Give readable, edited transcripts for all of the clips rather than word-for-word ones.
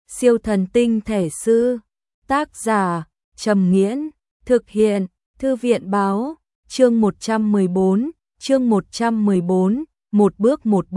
Siêu thần tinh thể sư. Tác giả Trầm Nghiễn. Thực hiện Thư viện Báo. Chương 114, một bước.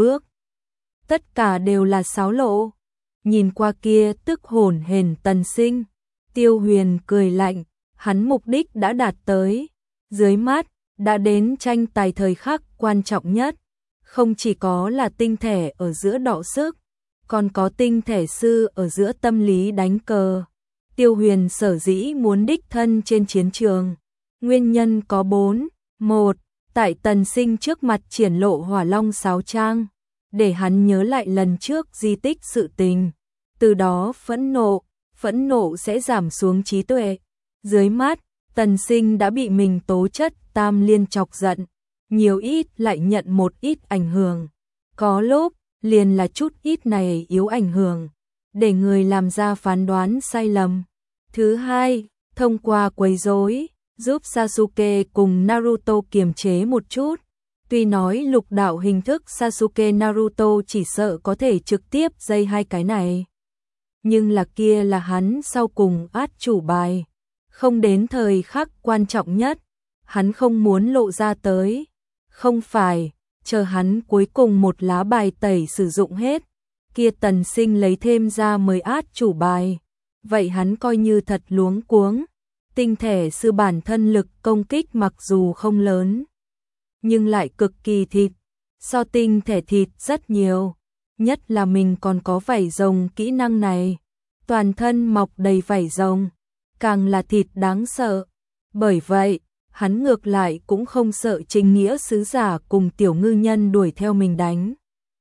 Tất cả đều là xáo lộ. Nhìn qua kia tức hổn hển Tần Sinh, Tiêu Huyền cười lạnh, hắn mục đích đã đạt tới. Dưới mắt, đã đến tranh tài thời khắc quan trọng nhất. Không chỉ có là tinh thể ở giữa đọ sức, còn có tinh thể sư ở giữa tâm lý đánh cờ. Tiêu Huyền sở dĩ muốn đích thân trên chiến trường. Nguyên nhân có 4. 1. Tại Tần Sinh trước mặt triển lộ Hỏa Long Sáo Trang, để hắn nhớ lại lần trước di tích sự tình. Từ đó phẫn nộ sẽ giảm xuống trí tuệ. Dưới mắt, Tần Sinh đã bị mình tố chất tam liên chọc giận, nhiều ít lại nhận một ít ảnh hưởng. Có lúc, liền là chút ít này yếu ảnh hưởng, để người làm ra phán đoán sai lầm. Thứ hai, thông qua quấy rối, giúp Sasuke cùng Naruto kiềm chế một chút. Tuy nói lục đạo hình thức Sasuke Naruto chỉ sợ có thể trực tiếp dây hai cái này, nhưng là kia là hắn sau cùng át chủ bài. Không đến thời khắc quan trọng nhất, hắn không muốn lộ ra tới. Không phải, chờ hắn cuối cùng một lá bài tẩy sử dụng hết, kia Tần Sinh lấy thêm ra mới át chủ bài. Vậy hắn coi như thật luống cuống. Tinh thể sư bản thân lực công kích mặc dù không lớn, nhưng lại cực kỳ thịt. So tinh thể thịt rất nhiều. Nhất là mình còn có vảy rồng kỹ năng này. Toàn thân mọc đầy vảy rồng, càng là thịt đáng sợ. Bởi vậy, hắn ngược lại cũng không sợ chính nghĩa sứ giả cùng tiểu ngư nhân đuổi theo mình đánh.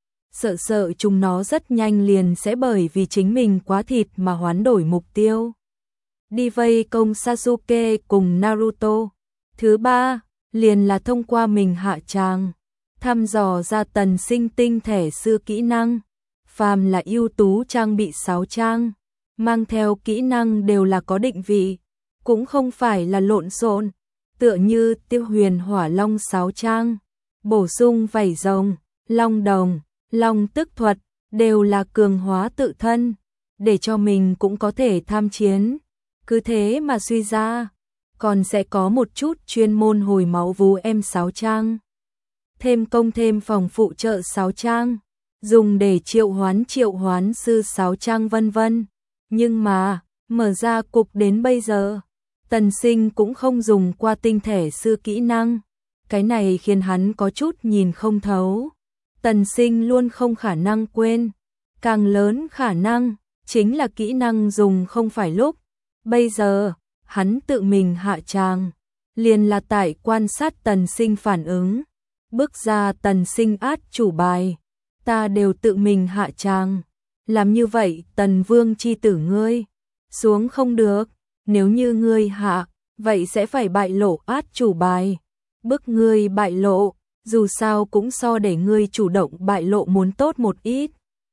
Sợ chúng nó rất nhanh liền sẽ bởi vì chính mình quá thịt mà hoán đổi mục tiêu, đi vây công Sasuke cùng Naruto. Thứ ba, liền là thông qua mình hạ tràng, thăm dò ra Tần Sinh tinh thể sư kỹ năng. Phàm là ưu tú trang bị sáo trang, mang theo kỹ năng đều là có định vị, cũng không phải là lộn xộn. Tựa như Tiêu Huyền Hỏa Long Sáo Trang, bổ sung vảy rồng, long đồng, long tức thuật, đều là cường hóa tự thân, để cho mình cũng có thể tham chiến. Cứ thế mà suy ra, còn sẽ có một chút chuyên môn hồi máu vú em sáo trang, thêm công thêm phòng phụ trợ sáo trang, dùng để triệu hoán sư sáo trang vân vân. Nhưng mà, mở ra cục đến bây giờ, Tần Sinh cũng không dùng qua tinh thể sư kỹ năng. Cái này khiến hắn có chút nhìn không thấu. Tần Sinh luôn không khả năng quên, càng lớn khả năng chính là kỹ năng dùng không phải lúc. Bây giờ, hắn tự mình hạ tràng, liền là tại quan sát Tần Sinh phản ứng, bước ra Tần Sinh át chủ bài, ta đều tự mình hạ tràng. Làm như vậy Tần Vương chi tử ngươi xuống không được, nếu như ngươi hạ, vậy sẽ phải bại lộ át chủ bài. Bức ngươi bại lộ, dù sao cũng so để ngươi chủ động bại lộ muốn tốt một ít.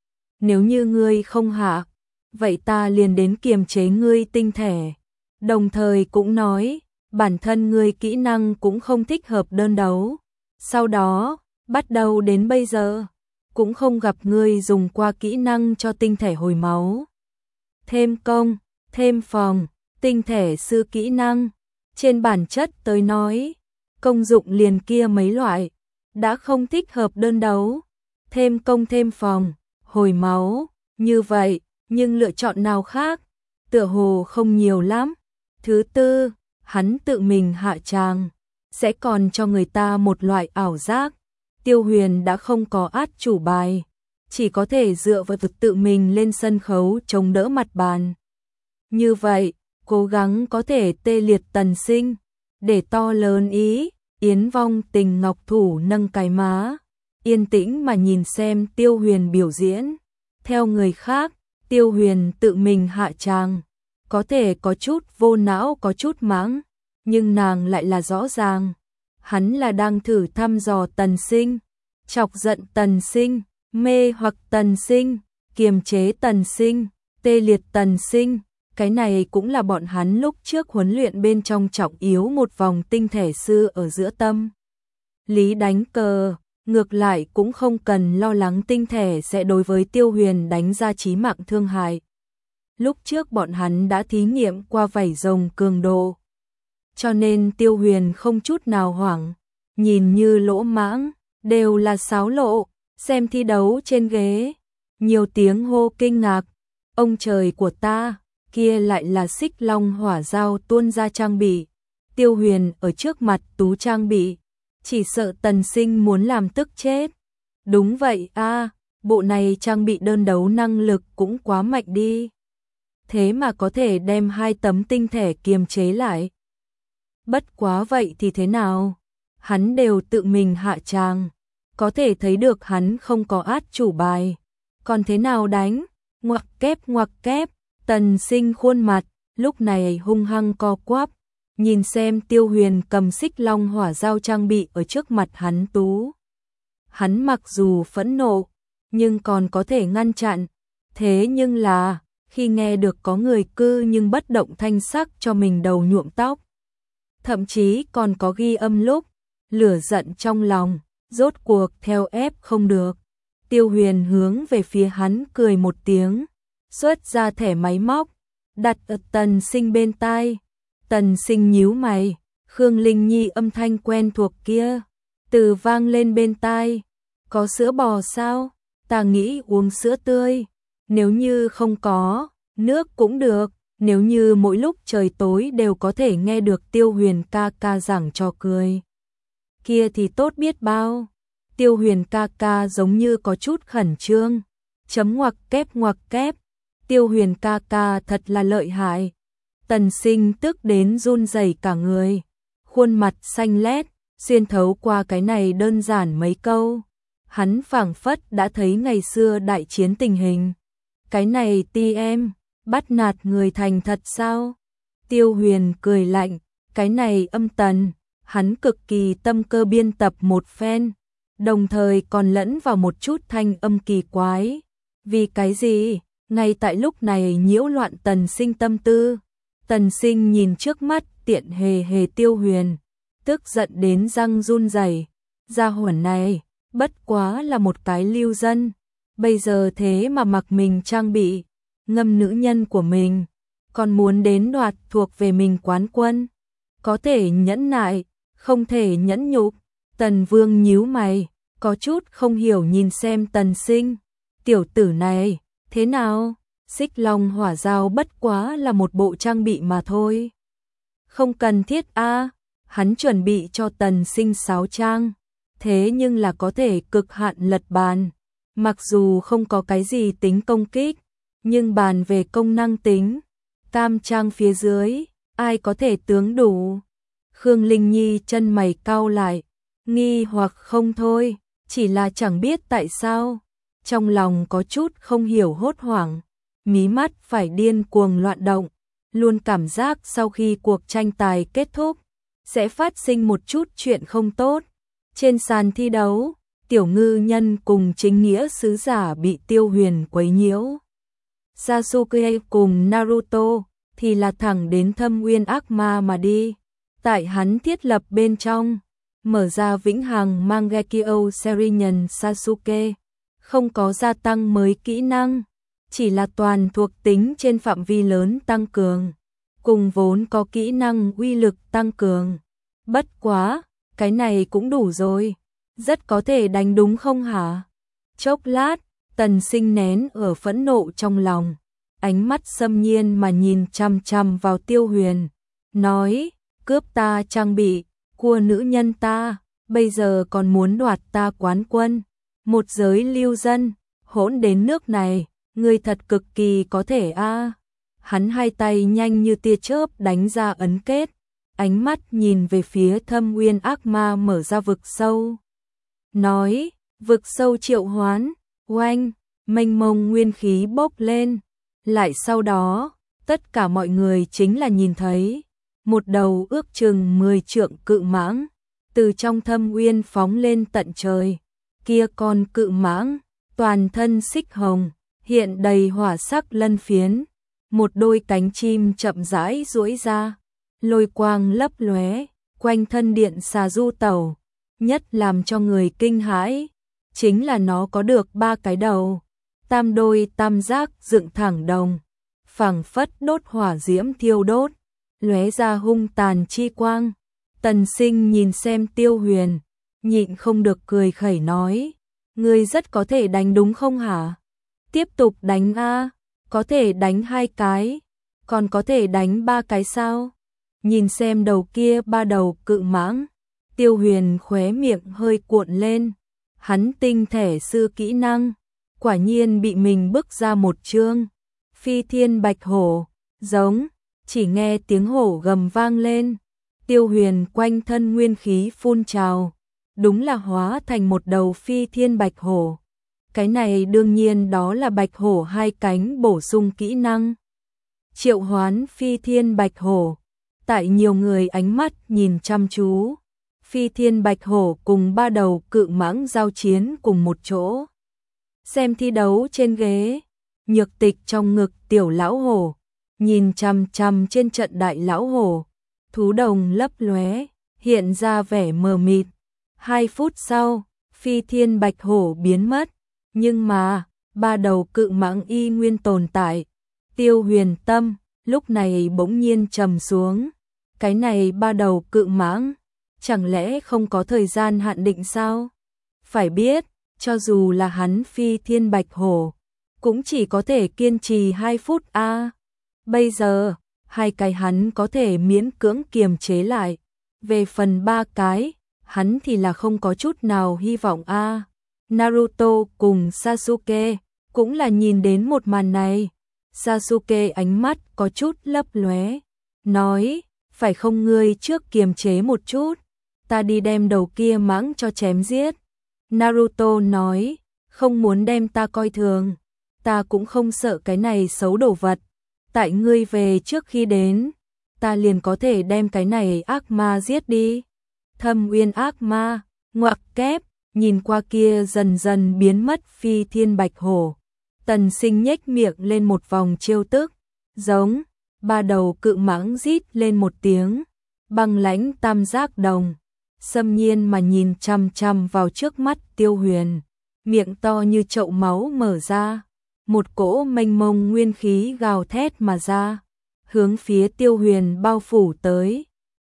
Nếu như ngươi không hạ, vậy ta liền đến kiềm chế ngươi tinh thể. Đồng thời cũng nói, bản thân ngươi kỹ năng cũng không thích hợp đơn đấu. Sau đó, bắt đầu đến bây giờ, cũng không gặp ngươi dùng qua kỹ năng cho tinh thể hồi máu. Thêm công, thêm phòng, tinh thể sư kỹ năng, trên bản chất tới nói, công dụng liền kia mấy loại, đã không thích hợp đơn đấu. Thêm công thêm phòng, hồi máu, như vậy, nhưng lựa chọn nào khác, tựa hồ không nhiều lắm. Thứ tư, hắn tự mình hạ tràng, sẽ còn cho người ta một loại ảo giác. Tiêu Huyền đã không có át chủ bài, chỉ có thể dựa vào việc tự mình lên sân khấu chống đỡ mặt bàn. Như vậy, cố gắng có thể tê liệt Tần Sinh, để to lớn ý. Yến Vong Tình ngọc thủ nâng cái má, yên tĩnh mà nhìn xem Tiêu Huyền biểu diễn. Theo người khác, Tiêu Huyền tự mình hạ tràng, có thể có chút vô não có chút mãng, nhưng nàng lại là rõ ràng. Hắn là đang thử thăm dò Tần Sinh, chọc giận Tần Sinh, mê hoặc Tần Sinh, kiềm chế Tần Sinh, tê liệt Tần Sinh. Cái này cũng là bọn hắn lúc trước huấn luyện bên trong trọng yếu một vòng tinh thể sư ở giữa tâm lý đánh cờ. Ngược lại cũng không cần lo lắng tinh thể sẽ đối với Tiêu Huyền đánh ra chí mạng thương hại. lúc trước bọn hắn đã thí nghiệm qua vảy rồng cường độ. Cho nên Tiêu Huyền không chút nào hoảng, nhìn như lỗ mãng, đều là sáo lộ, xem thi đấu trên ghế. Nhiều tiếng hô kinh ngạc, ông trời của ta, kia lại là Xích Long hỏa giao tuôn ra trang bị. Tiêu Huyền ở trước mặt tú trang bị, chỉ sợ Tần Sinh muốn làm tức chết. Đúng vậy a, bộ này trang bị đơn đấu năng lực cũng quá mạnh đi. Thế mà có thể đem 2 tấm tinh thể kiềm chế lại. Bất quá vậy thì thế nào? Hắn đều tự mình hạ tràng, có thể thấy được hắn không có át chủ bài. Còn thế nào đánh? Ngoặc kép, Tần Sinh khuôn mặt, lúc này hung hăng co quắp, nhìn xem Tiêu Huyền cầm Xích Long hỏa giao trang bị ở trước mặt hắn tú. Hắn mặc dù phẫn nộ, nhưng còn có thể ngăn chặn. Thế nhưng là, khi nghe được có người cư nhưng bất động thanh sắc cho mình đầu nhuộm tóc. Thậm chí còn có ghi âm lúc, lửa giận trong lòng, rốt cuộc theo ép không được. Tiêu Huyền hướng về phía hắn cười một tiếng, xuất ra thẻ máy móc, đặt ở Tần Sinh bên tai. Tần Sinh nhíu mày, Khương Linh Nhi âm thanh quen thuộc kia, từ vang lên bên tai. Có sữa bò sao? Ta nghĩ uống sữa tươi. Nếu như không có, nước cũng được. Nếu như mỗi lúc trời tối đều có thể nghe được Tiêu Huyền ca ca giảng trò cười, kia thì tốt biết bao. Tiêu Huyền ca ca giống như có chút khẩn trương. Chấm ngoặc kép. Tiêu Huyền ca ca thật là lợi hại. Tần Sinh tức đến run rẩy cả người, khuôn mặt xanh lét, xuyên thấu qua cái này đơn giản mấy câu. Hắn phảng phất đã thấy ngày xưa đại chiến tình hình. Cái này ti em, bắt nạt người thành thật sao? Tiêu Huyền cười lạnh, cái này âm tần, hắn cực kỳ tâm cơ biên tập một phen, đồng thời còn lẫn vào một chút thanh âm kỳ quái. Vì cái gì? Ngay tại lúc này nhiễu loạn Tần Sinh tâm tư. Tần Sinh nhìn trước mắt tiện hề Tiêu Huyền, tức giận đến răng run rẩy. Gia hỏa này, bất quá là một cái lưu dân, bây giờ thế mà mặc mình trang bị, ngâm nữ nhân của mình, còn muốn đến đoạt thuộc về mình quán quân. Có thể nhẫn nại, không thể nhẫn nhục. Tần Vương nhíu mày, có chút không hiểu nhìn xem Tần Sinh. Tiểu tử này, thế nào? Xích Long hỏa giao bất quá là một bộ trang bị mà thôi. Không cần thiết a. Hắn chuẩn bị cho Tần Sinh 6 trang, thế nhưng là có thể cực hạn lật bàn. Mặc dù không có cái gì tính công kích, nhưng bàn về công năng tính, tam trang phía dưới, ai có thể tướng đủ? Khương Linh Nhi chân mày cau lại, nghi hoặc không thôi, chỉ là chẳng biết tại sao, trong lòng có chút không hiểu hốt hoảng, mí mắt phải điên cuồng loạn động, luôn cảm giác sau khi cuộc tranh tài kết thúc, sẽ phát sinh một chút chuyện không tốt. Trên sàn thi đấu, Tiểu Ngư Nhân cùng chính nghĩa sứ giả bị Tiêu Huyền quấy nhiễu. Sasuke cùng Naruto thì là thẳng đến Thâm Uyên Ác Ma mà đi. Tại hắn thiết lập bên trong, mở ra vĩnh hằng Mangekyo Seinen Sasuke, không có gia tăng mới kỹ năng, chỉ là toàn thuộc tính trên phạm vi lớn tăng cường, cùng vốn có kỹ năng uy lực tăng cường. Bất quá, cái này cũng đủ rồi, rất có thể đánh đúng không hả? Chốc lát, Tần Sinh nén ở phẫn nộ trong lòng, ánh mắt xâm nhiên mà nhìn chằm chằm vào Tiêu Huyền, nói, cướp ta trang bị, cua nữ nhân ta, bây giờ còn muốn đoạt ta quán quân, một giới lưu dân, hỗn đến nước này, người thật cực kỳ có thể a. Hắn hai tay nhanh như tia chớp đánh ra ấn kết, ánh mắt nhìn về phía Thâm Uyên Ác Ma mở ra vực sâu. Nói, vực sâu triệu hoán, oanh, mênh mông nguyên khí bốc lên. Lại sau đó, tất cả mọi người chính là nhìn thấy một đầu ước chừng 10 trượng cự mãng từ trong thâm uyên phóng lên tận trời. Kia con cự mãng, toàn thân xích hồng, hiện đầy hỏa sắc lân phiến, một đôi cánh chim chậm rãi duỗi ra, lôi quang lấp lóe, quanh thân điện xà du tẩu. Nhất làm cho người kinh hãi chính là nó có được 3 cái đầu, tam đôi tam giác dựng thẳng đồng, phảng phất đốt hỏa diễm thiêu đốt, lóe ra hung tàn chi quang. Tần Sinh nhìn xem Tiêu Huyền, nhịn không được cười khẩy nói, ngươi rất có thể đánh đúng không hả? Tiếp tục đánh a, có thể đánh 2 cái, còn có thể đánh 3 cái sao? Nhìn xem đầu kia 3 đầu cự mãng, Tiêu Huyền khóe miệng hơi cuộn lên, hắn tinh thể sư kỹ năng, quả nhiên bị mình bức ra một chương. Phi thiên bạch hổ, giống, chỉ nghe tiếng hổ gầm vang lên, Tiêu Huyền quanh thân nguyên khí phun trào, đúng là hóa thành một đầu phi thiên bạch hổ. Cái này đương nhiên đó là bạch hổ 2 cánh bổ sung kỹ năng. Triệu hoán phi thiên bạch hổ, tại nhiều người ánh mắt nhìn chăm chú, phi thiên bạch hổ cùng 3 đầu cự mãng giao chiến cùng một chỗ. Xem thi đấu trên ghế, Nhược Tịch trong ngực tiểu lão hổ, nhìn chằm chằm trên trận đại lão hổ, thú đồng lấp lóe, hiện ra vẻ mờ mịt. 2 phút sau, phi thiên bạch hổ biến mất, nhưng mà 3 đầu cự mãng y nguyên tồn tại. Tiêu Huyền tâm lúc này bỗng nhiên trầm xuống, cái này 3 đầu cự mãng, chẳng lẽ không có thời gian hạn định sao? Phải biết, cho dù là hắn phi thiên bạch hổ, cũng chỉ có thể kiên trì 2 phút a. Bây giờ, 2 cái hắn có thể miễn cưỡng kiềm chế lại, về phần 3 cái, hắn thì là không có chút nào hy vọng a. Naruto cùng Sasuke cũng là nhìn đến một màn này, Sasuke ánh mắt có chút lấp lóe, nói, phải không ngươi trước kiềm chế một chút, ta đi đem đầu kia mãng cho chém giết. Naruto nói, không muốn đem ta coi thường, ta cũng không sợ cái này xấu đồ vật, tại ngươi về trước khi đến, ta liền có thể đem cái này ác ma giết đi. Thâm Uyên ác ma, ngoặc kép, nhìn qua kia dần dần biến mất phi thiên bạch hổ. Tần Sinh nhếch miệng lên một vòng trêu tức, giống, 3 đầu cự mãng rít lên một tiếng, băng lãnh tam giác đồng, xâm nhiên mà nhìn chằm chằm vào trước mắt Tiêu Huyền, miệng to như chậu máu mở ra, một cỗ mênh mông nguyên khí gào thét mà ra, hướng phía Tiêu Huyền bao phủ tới.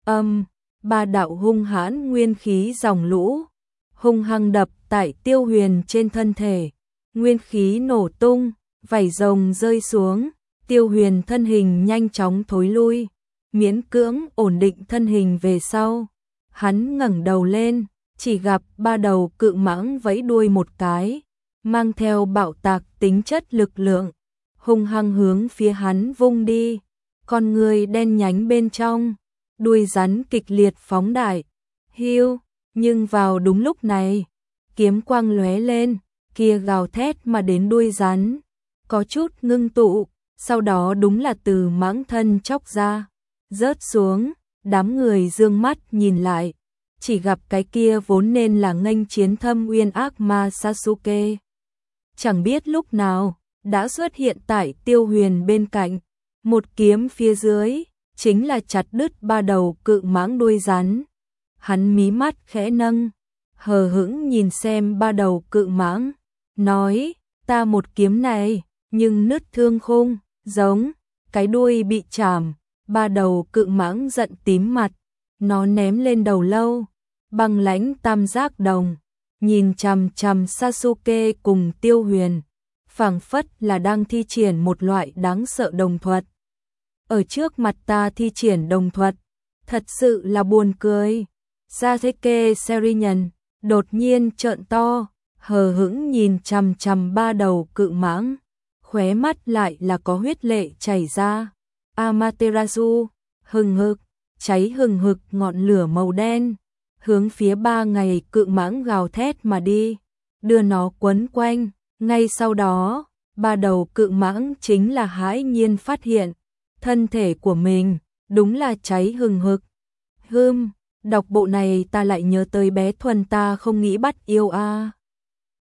3 đạo hung hãn nguyên khí dòng lũ, hung hăng đập tại Tiêu Huyền trên thân thể, nguyên khí nổ tung, vảy rồng rơi xuống, Tiêu Huyền thân hình nhanh chóng thối lui, miễn cưỡng ổn định thân hình về sau. Hắn ngẩng đầu lên, chỉ gặp 3 đầu cự mãng vẫy đuôi một cái, mang theo bạo tạc tính chất lực lượng, hung hăng hướng phía hắn vung đi, con người đen nhánh bên trong, đuôi rắn kịch liệt phóng đại, hiu, nhưng vào đúng lúc này, kiếm quang lóe lên, kia gào thét mà đến đuôi rắn, có chút ngưng tụ, sau đó đúng là từ mãng thân chóc ra, rớt xuống, đám người dương mắt nhìn lại, chỉ gặp cái kia vốn nên là nghênh chiến Thâm Uyên ác ma Sasuke. Chẳng biết lúc nào, đã xuất hiện tại Tiêu Huyền bên cạnh, một kiếm phía dưới, chính là chặt đứt 3 đầu cự mãng đuôi rắn. Hắn mí mắt khẽ nâng, hờ hững nhìn xem 3 đầu cự mãng, nói, ta một kiếm này, nhưng nứt thương khung, giống, cái đuôi bị chảm, 3 đầu cự mãng giận tím mặt, nó ném lên đầu lâu, băng lãnh tam giác đồng, nhìn chằm chằm Sasuke cùng Tiêu Huyền, phảng phất là đang thi triển một loại đáng sợ đồng thuật. Ở trước mặt ta thi triển đồng thuật, thật sự là buồn cười. Sasuke Serinhân đột nhiên trợn to, hờ hững nhìn chằm chằm 3 đầu cự mãng, khóe mắt lại là có huyết lệ chảy ra. Amaterasu, hừng hực, cháy hừng hực ngọn lửa màu đen, hướng phía 3 ngày cự mãng gào thét mà đi, đưa nó quấn quanh. Ngay sau đó, 3 đầu cự mãng chính là hãi nhiên phát hiện, thân thể của mình đúng là cháy hừng hực. Đọc bộ này ta lại nhớ tới bé Thuần ta không nghĩ bắt yêu a.